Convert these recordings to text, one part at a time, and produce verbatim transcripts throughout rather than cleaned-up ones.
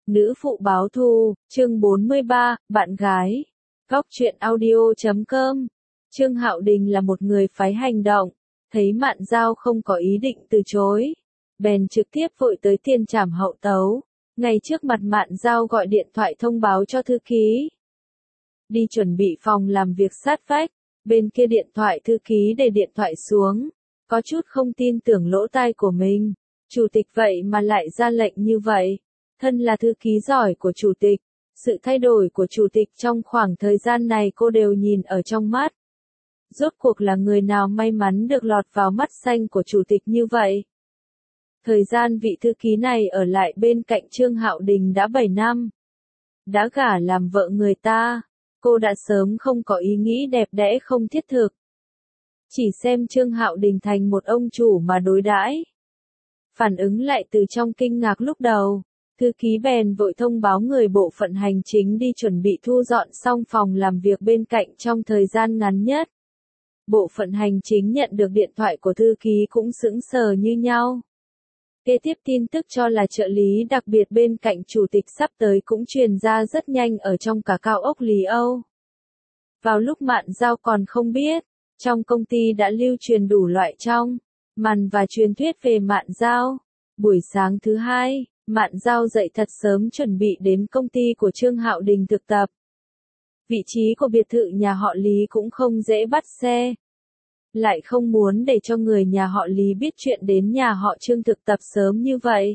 Nữ phụ báo thù, chương bốn mươi ba, bạn gái. Góc truyện audio chấm com. Trương Hạo Đình là một người phái hành động, thấy Mạn Giao không có ý định từ chối, bèn trực tiếp vội tới tiền trảm hậu tấu, ngay trước mặt Mạn Giao gọi điện thoại thông báo cho thư ký. Đi chuẩn bị phòng làm việc sát vách, bên kia điện thoại thư ký để điện thoại xuống, có chút không tin tưởng lỗ tai của mình, chủ tịch vậy mà lại ra lệnh như vậy. Thân là thư ký giỏi của chủ tịch, sự thay đổi của chủ tịch trong khoảng thời gian này cô đều nhìn ở trong mắt. Rốt cuộc là người nào may mắn được lọt vào mắt xanh của chủ tịch như vậy? Thời gian vị thư ký này ở lại bên cạnh Trương Hạo Đình đã bảy năm. Đã gả làm vợ người ta, cô đã sớm không có ý nghĩ đẹp đẽ không thiết thực. Chỉ xem Trương Hạo Đình thành một ông chủ mà đối đãi. Phản ứng lại từ trong kinh ngạc lúc đầu. Thư ký bèn vội thông báo người bộ phận hành chính đi chuẩn bị thu dọn xong phòng làm việc bên cạnh trong thời gian ngắn nhất. Bộ phận hành chính nhận được điện thoại của thư ký cũng sững sờ như nhau. Kế tiếp tin tức cho là trợ lý đặc biệt bên cạnh chủ tịch sắp tới cũng truyền ra rất nhanh ở trong cả cao ốc Lý Âu. Vào lúc Mạn Giao còn không biết, trong công ty đã lưu truyền đủ loại trong, màn và truyền thuyết về Mạn Giao. Buổi sáng thứ hai, Mạn Giao dậy thật sớm chuẩn bị đến công ty của Trương Hạo Đình thực tập. Vị trí của biệt thự nhà họ Lý cũng không dễ bắt xe. Lại không muốn để cho người nhà họ Lý biết chuyện đến nhà họ Trương thực tập sớm như vậy.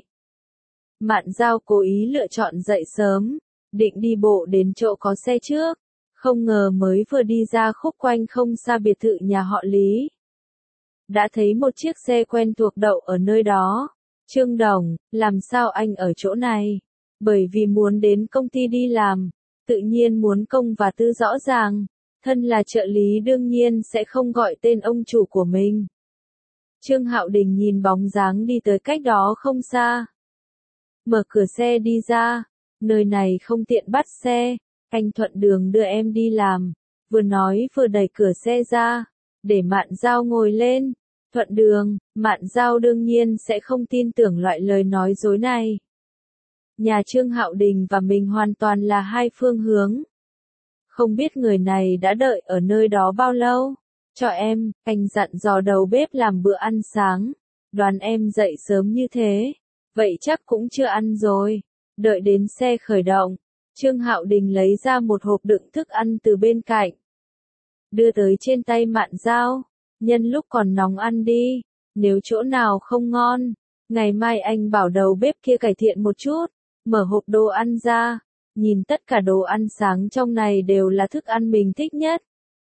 Mạn Giao cố ý lựa chọn dậy sớm, định đi bộ đến chỗ có xe trước. Không ngờ mới vừa đi ra khúc quanh không xa biệt thự nhà họ Lý. Đã thấy một chiếc xe quen thuộc đậu ở nơi đó. Trương Đồng, làm sao anh ở chỗ này? Bởi vì muốn đến công ty đi làm, tự nhiên muốn công và tư rõ ràng, thân là trợ lý đương nhiên sẽ không gọi tên ông chủ của mình. Trương Hạo Đình nhìn bóng dáng đi tới cách đó không xa. Mở cửa xe đi ra, nơi này không tiện bắt xe, anh thuận đường đưa em đi làm, vừa nói vừa đẩy cửa xe ra, để Mạn Giao ngồi lên. Thuận đường, Mạn Giao đương nhiên sẽ không tin tưởng loại lời nói dối này. Nhà Trương Hạo Đình và mình hoàn toàn là hai phương hướng. Không biết người này đã đợi ở nơi đó bao lâu. Cho em, anh dặn dò đầu bếp làm bữa ăn sáng. Đoán em dậy sớm như thế. Vậy chắc cũng chưa ăn rồi. Đợi đến xe khởi động, Trương Hạo Đình lấy ra một hộp đựng thức ăn từ bên cạnh. Đưa tới trên tay Mạn Giao. Nhân lúc còn nóng ăn đi, nếu chỗ nào không ngon, ngày mai anh bảo đầu bếp kia cải thiện một chút, mở hộp đồ ăn ra, nhìn tất cả đồ ăn sáng trong này đều là thức ăn mình thích nhất.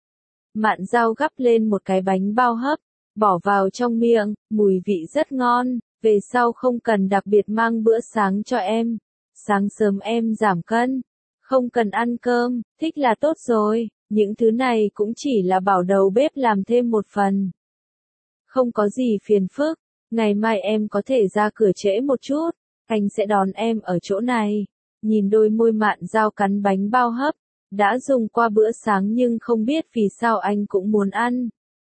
Mạn Giao gắp lên một cái bánh bao hấp, bỏ vào trong miệng, mùi vị rất ngon, về sau không cần đặc biệt mang bữa sáng cho em, sáng sớm em giảm cân, không cần ăn cơm, thích là tốt rồi. Những thứ này cũng chỉ là bảo đầu bếp làm thêm một phần. Không có gì phiền phức, ngày mai em có thể ra cửa trễ một chút, anh sẽ đón em ở chỗ này. Nhìn đôi môi Mạn Giao cắn bánh bao hấp, đã dùng qua bữa sáng nhưng không biết vì sao anh cũng muốn ăn.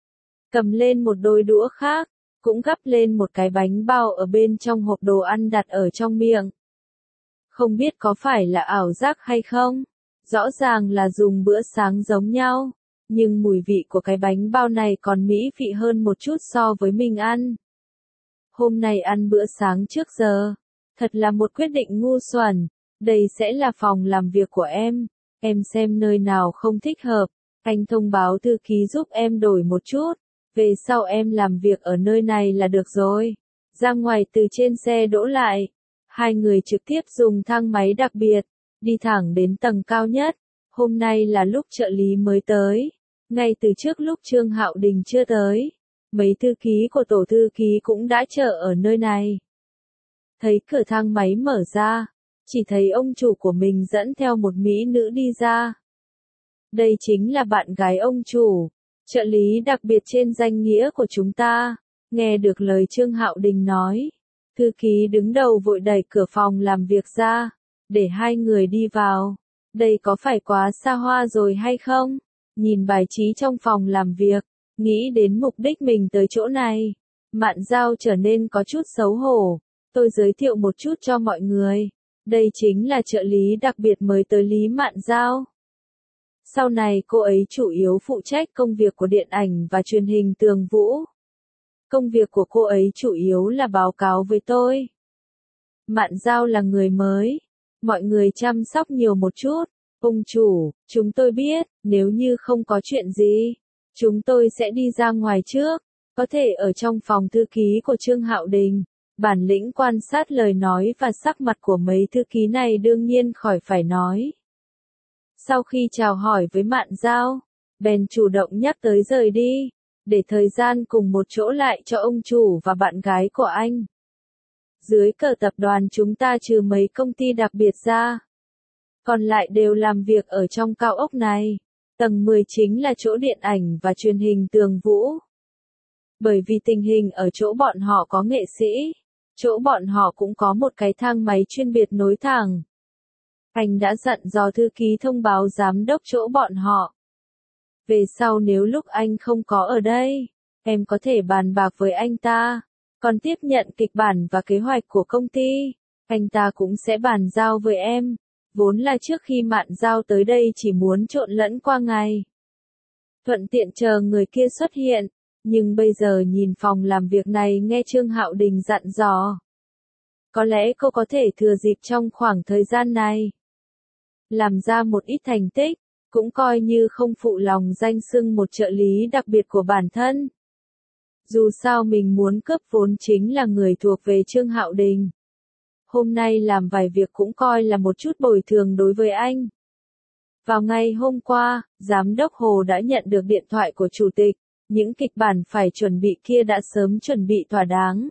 Cầm lên một đôi đũa khác, cũng gắp lên một cái bánh bao ở bên trong hộp đồ ăn đặt ở trong miệng. Không biết có phải là ảo giác hay không? Rõ ràng là dùng bữa sáng giống nhau, nhưng mùi vị của cái bánh bao này còn mỹ vị hơn một chút so với mình ăn. Hôm nay ăn bữa sáng trước giờ, thật là một quyết định ngu xuẩn, đây sẽ là phòng làm việc của em, em xem nơi nào không thích hợp, anh thông báo thư ký giúp em đổi một chút, về sau em làm việc ở nơi này là được rồi. Ra ngoài từ trên xe đỗ lại, hai người trực tiếp dùng thang máy đặc biệt. Đi thẳng đến tầng cao nhất, hôm nay là lúc trợ lý mới tới, ngay từ trước lúc Trương Hạo Đình chưa tới, mấy thư ký của tổ thư ký cũng đã chờ ở nơi này. Thấy cửa thang máy mở ra, chỉ thấy ông chủ của mình dẫn theo một mỹ nữ đi ra. Đây chính là bạn gái ông chủ, trợ lý đặc biệt trên danh nghĩa của chúng ta. Nghe được lời Trương Hạo Đình nói, thư ký đứng đầu vội đẩy cửa phòng làm việc ra. Để hai người đi vào, đây có phải quá xa hoa rồi hay không? Nhìn bài trí trong phòng làm việc, nghĩ đến mục đích mình tới chỗ này, Mạn Giao trở nên có chút xấu hổ. Tôi giới thiệu một chút cho mọi người, Đây chính là trợ lý đặc biệt mới tới Lý Mạn Giao. Sau này cô ấy chủ yếu phụ trách công việc của điện ảnh và truyền hình Tường Vũ. Công việc của cô ấy chủ yếu là báo cáo với tôi. Mạn Giao là người mới. Mọi người chăm sóc nhiều một chút. Ông chủ, chúng tôi biết, nếu như không có chuyện gì, chúng tôi sẽ đi ra ngoài trước. Có thể ở trong phòng thư ký của Trương Hạo Đình. Bản lĩnh quan sát lời nói và sắc mặt của mấy thư ký này đương nhiên khỏi phải nói. Sau khi chào hỏi với Mạn Giao, bèn chủ động nhắc tới rời đi, để thời gian cùng một chỗ lại cho ông chủ và bạn gái của anh. Dưới cờ tập đoàn chúng ta trừ mấy công ty đặc biệt ra, còn lại đều làm việc ở trong cao ốc này. Tầng mười chính là chỗ điện ảnh và truyền hình Tường Vũ. Bởi vì tình hình ở chỗ bọn họ có nghệ sĩ, chỗ bọn họ cũng có một cái thang máy chuyên biệt nối thẳng. Anh đã dặn dò thư ký thông báo giám đốc chỗ bọn họ. Về sau nếu lúc anh không có ở đây, em có thể bàn bạc với anh ta, còn tiếp nhận kịch bản và kế hoạch của công ty, anh ta cũng sẽ bàn giao với em. Vốn là trước khi Mạn Giao tới đây chỉ muốn trộn lẫn qua ngày, thuận tiện chờ người kia xuất hiện, nhưng bây giờ nhìn phòng làm việc này nghe Trương Hạo Đình dặn dò. Có lẽ cô có thể thừa dịp trong khoảng thời gian này, làm ra một ít thành tích, cũng coi như không phụ lòng danh xưng một trợ lý đặc biệt của bản thân. Dù sao mình muốn cướp vốn chính là người thuộc về Trương Hạo Đình. Hôm nay làm vài việc cũng coi là một chút bồi thường đối với anh. Vào ngày hôm qua, Giám đốc Hồ đã nhận được điện thoại của Chủ tịch, những kịch bản phải chuẩn bị kia đã sớm chuẩn bị thỏa đáng.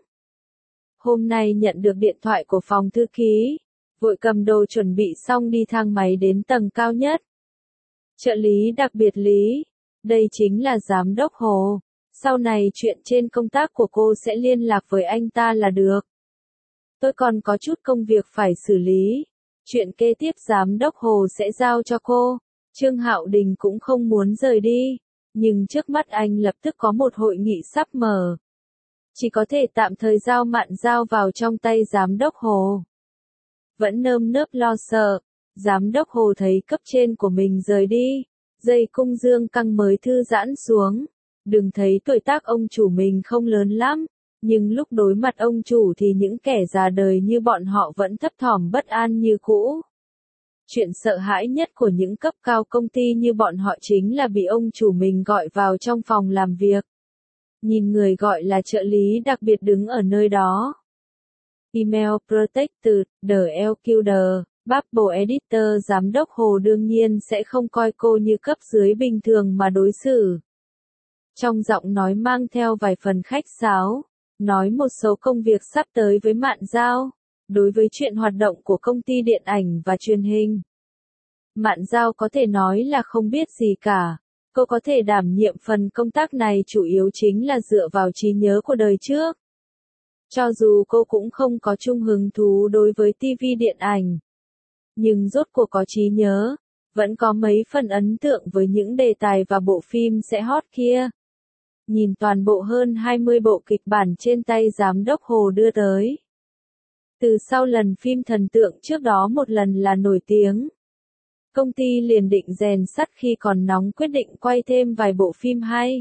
Hôm nay nhận được điện thoại của phòng thư ký, vội cầm đồ chuẩn bị xong đi thang máy đến tầng cao nhất. Trợ lý đặc biệt Lý, đây chính là Giám đốc Hồ, sau này chuyện trên công tác của cô sẽ liên lạc với anh ta là được. Tôi còn có chút công việc phải xử lý, chuyện kế tiếp Giám đốc Hồ sẽ giao cho cô. Trương Hạo Đình cũng không muốn rời đi, nhưng trước mắt anh lập tức có một hội nghị sắp mở. Chỉ có thể tạm thời giao Mạn Giao vào trong tay Giám đốc Hồ. Vẫn nơm nớp lo sợ, Giám đốc Hồ thấy cấp trên của mình rời đi, dây cung dương căng mới thư giãn xuống. Đừng thấy tuổi tác ông chủ mình không lớn lắm, nhưng lúc đối mặt ông chủ thì những kẻ già đời như bọn họ vẫn thấp thỏm bất an như cũ. Chuyện sợ hãi nhất của những cấp cao công ty như bọn họ chính là bị ông chủ mình gọi vào trong phòng làm việc. Nhìn người gọi là trợ lý đặc biệt đứng ở nơi đó. Email Protector, The Elcuder, Bubble Editor. Giám đốc Hồ đương nhiên sẽ không coi cô như cấp dưới bình thường mà đối xử. Trong giọng nói mang theo vài phần khách sáo, nói một số công việc sắp tới với Mạn Giao, đối với chuyện hoạt động của công ty điện ảnh và truyền hình. Mạn Giao có thể nói là không biết gì cả, cô có thể đảm nhiệm phần công tác này chủ yếu chính là dựa vào trí nhớ của đời trước. Cho dù cô cũng không có chung hứng thú đối với ti vi điện ảnh, nhưng rốt cuộc có trí nhớ, vẫn có mấy phần ấn tượng với những đề tài và bộ phim sẽ hot kia. Nhìn toàn bộ hơn hai mươi bộ kịch bản trên tay Giám đốc Hồ đưa tới. Từ sau lần phim thần tượng trước đó một lần là nổi tiếng, công ty liền định rèn sắt khi còn nóng quyết định quay thêm vài bộ phim hay.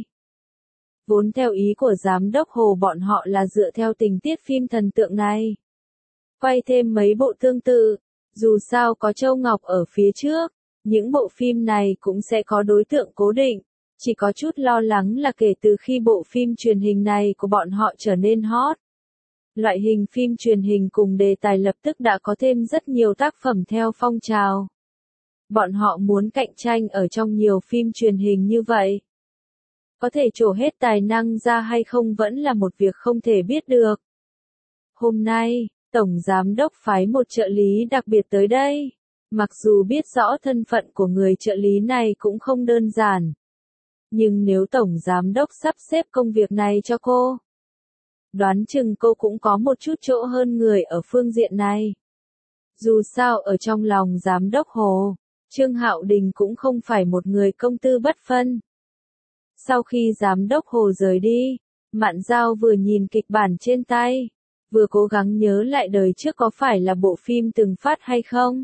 Vốn theo ý của Giám đốc Hồ bọn họ là dựa theo tình tiết phim thần tượng này, quay thêm mấy bộ tương tự, dù sao có Châu Ngọc ở phía trước, những bộ phim này cũng sẽ có đối tượng cố định. Chỉ có chút lo lắng là kể từ khi bộ phim truyền hình này của bọn họ trở nên hot, loại hình phim truyền hình cùng đề tài lập tức đã có thêm rất nhiều tác phẩm theo phong trào. Bọn họ muốn cạnh tranh ở trong nhiều phim truyền hình như vậy. Có thể trổ hết tài năng ra hay không vẫn là một việc không thể biết được. Hôm nay, Tổng Giám đốc phái một trợ lý đặc biệt tới đây. Mặc dù biết rõ thân phận của người trợ lý này cũng không đơn giản. Nhưng nếu Tổng Giám đốc sắp xếp công việc này cho cô, đoán chừng cô cũng có một chút chỗ hơn người ở phương diện này. Dù sao ở trong lòng Giám đốc Hồ, Trương Hạo Đình cũng không phải một người công tư bất phân. Sau khi Giám đốc Hồ rời đi, Mạn Giao vừa nhìn kịch bản trên tay, vừa cố gắng nhớ lại đời trước có phải là bộ phim từng phát hay không.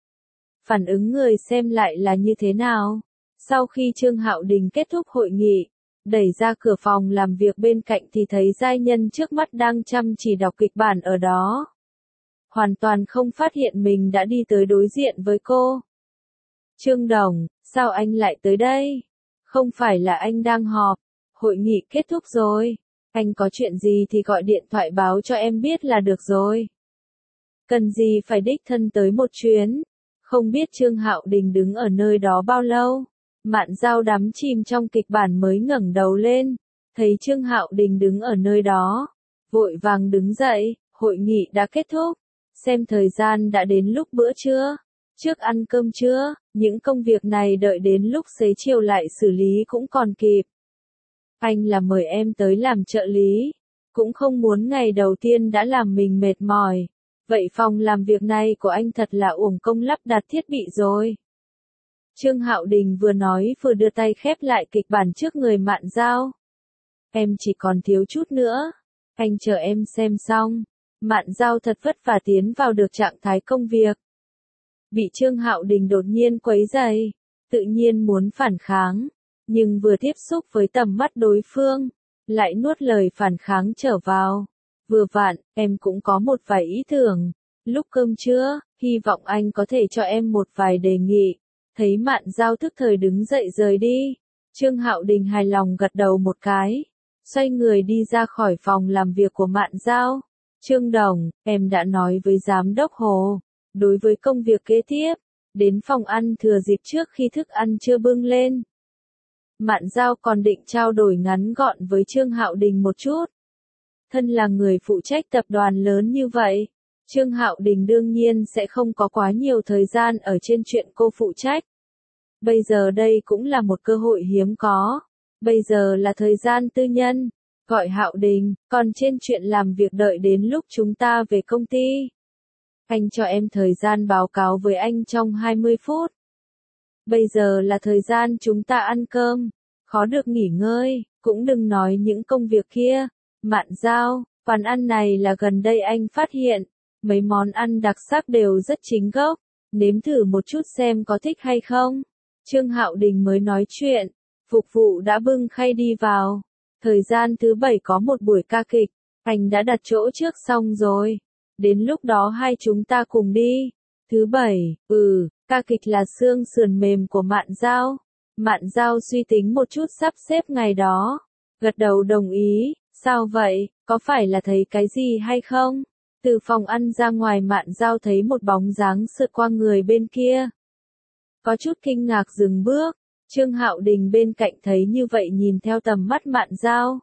Phản ứng người xem lại là như thế nào? Sau khi Trương Hạo Đình kết thúc hội nghị, đẩy ra cửa phòng làm việc bên cạnh thì thấy giai nhân trước mắt đang chăm chỉ đọc kịch bản ở đó. Hoàn toàn không phát hiện mình đã đi tới đối diện với cô. Trương Đồng, sao anh lại tới đây? Không phải là anh đang họp, hội nghị kết thúc rồi. Anh có chuyện gì thì gọi điện thoại báo cho em biết là được rồi. Cần gì phải đích thân tới một chuyến? Không biết Trương Hạo Đình đứng ở nơi đó bao lâu. Mạn Dao đắm chìm trong kịch bản mới ngẩng đầu lên, thấy Trương Hạo Đình đứng ở nơi đó, vội vàng đứng dậy, hội nghị đã kết thúc, xem thời gian đã đến lúc bữa trưa, trước ăn cơm trưa, những công việc này đợi đến lúc xế chiều lại xử lý cũng còn kịp. Anh là mời em tới làm trợ lý, cũng không muốn ngày đầu tiên đã làm mình mệt mỏi, vậy phòng làm việc này của anh thật là uổng công lắp đặt thiết bị rồi. Trương Hạo Đình vừa nói vừa đưa tay khép lại kịch bản trước người Mạn Dao. Em chỉ còn thiếu chút nữa, anh chờ em xem xong. Mạn Dao thật vất vả tiến vào được trạng thái công việc. Bị Trương Hạo Đình đột nhiên quấy rầy, tự nhiên muốn phản kháng, nhưng vừa tiếp xúc với tầm mắt đối phương, lại nuốt lời phản kháng trở vào. Vừa vặn, em cũng có một vài ý tưởng, lúc cơm trưa, hy vọng anh có thể cho em một vài đề nghị. Thấy Mạn Dao tức thời đứng dậy rời đi, Trương Hạo Đình hài lòng gật đầu một cái, xoay người đi ra khỏi phòng làm việc của Mạn Dao. Trương Đồng, em đã nói với Giám đốc Hồ, đối với công việc kế tiếp, đến phòng ăn thừa dịp trước khi thức ăn chưa bưng lên. Mạn Dao còn định trao đổi ngắn gọn với Trương Hạo Đình một chút. Thân là người phụ trách tập đoàn lớn như vậy, Trương Hạo Đình đương nhiên sẽ không có quá nhiều thời gian ở trên chuyện cô phụ trách. Bây giờ đây cũng là một cơ hội hiếm có. Bây giờ là thời gian tư nhân. Gọi Hạo Đình, còn trên chuyện làm việc đợi đến lúc chúng ta về công ty. Anh cho em thời gian báo cáo với anh trong hai mươi phút. Bây giờ là thời gian chúng ta ăn cơm. Khó được nghỉ ngơi, cũng đừng nói những công việc kia. Mạn Dao, quán ăn này là gần đây anh phát hiện. Mấy món ăn đặc sắc đều rất chính gốc, nếm thử một chút xem có thích hay không. Trương Hạo Đình mới nói chuyện, phục vụ đã bưng khay đi vào. Thời gian thứ bảy có một buổi ca kịch, anh đã đặt chỗ trước xong rồi. Đến lúc đó hai chúng ta cùng đi. Thứ bảy, ừ, ca kịch là xương sườn mềm của Mạn Dao. Mạn Dao suy tính một chút sắp xếp ngày đó. Gật đầu đồng ý, sao vậy, có phải là thấy cái gì hay không? Từ phòng ăn ra ngoài Mạn Dao thấy một bóng dáng sượt qua người bên kia. Có chút kinh ngạc dừng bước, Trương Hạo Đình bên cạnh thấy như vậy nhìn theo tầm mắt Mạn Dao.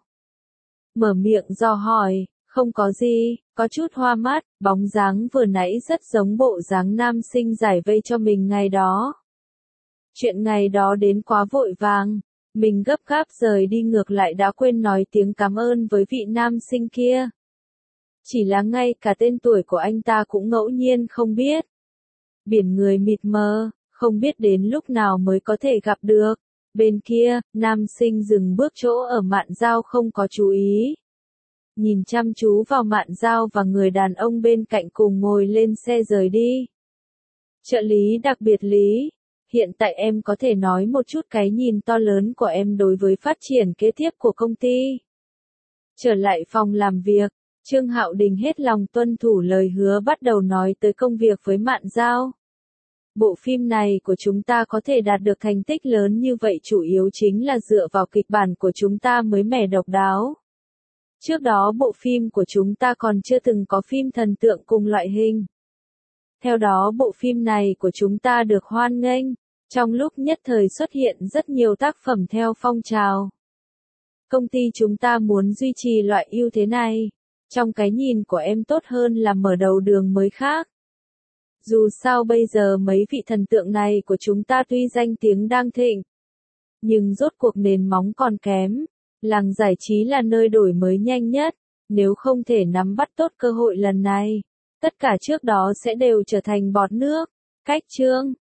Mở miệng dò hỏi, không có gì, có chút hoa mắt, bóng dáng vừa nãy rất giống bộ dáng nam sinh giải vây cho mình ngày đó. Chuyện ngày đó đến quá vội vàng, mình gấp gáp rời đi ngược lại đã quên nói tiếng cảm ơn với vị nam sinh kia. Chỉ là ngay cả tên tuổi của anh ta cũng ngẫu nhiên không biết. Biển người mịt mờ, không biết đến lúc nào mới có thể gặp được. Bên kia, nam sinh dừng bước chỗ ở Mạn Dao không có chú ý. Nhìn chăm chú vào Mạn Dao và người đàn ông bên cạnh cùng ngồi lên xe rời đi. Trợ lý đặc biệt Lý, hiện tại em có thể nói một chút cái nhìn to lớn của em đối với phát triển kế tiếp của công ty. Trở lại phòng làm việc. Trương Hạo Đình hết lòng tuân thủ lời hứa bắt đầu nói tới công việc với Mạn Dao. Bộ phim này của chúng ta có thể đạt được thành tích lớn như vậy chủ yếu chính là dựa vào kịch bản của chúng ta mới mẻ độc đáo. Trước đó bộ phim của chúng ta còn chưa từng có phim thần tượng cùng loại hình. Theo đó bộ phim này của chúng ta được hoan nghênh, trong lúc nhất thời xuất hiện rất nhiều tác phẩm theo phong trào. Công ty chúng ta muốn duy trì loại ưu thế này. Trong cái nhìn của em tốt hơn là mở đầu đường mới khác. Dù sao bây giờ mấy vị thần tượng này của chúng ta tuy danh tiếng đang thịnh, nhưng rốt cuộc nền móng còn kém. Làng giải trí là nơi đổi mới nhanh nhất, nếu không thể nắm bắt tốt cơ hội lần này, tất cả trước đó sẽ đều trở thành bọt nước. Cách chương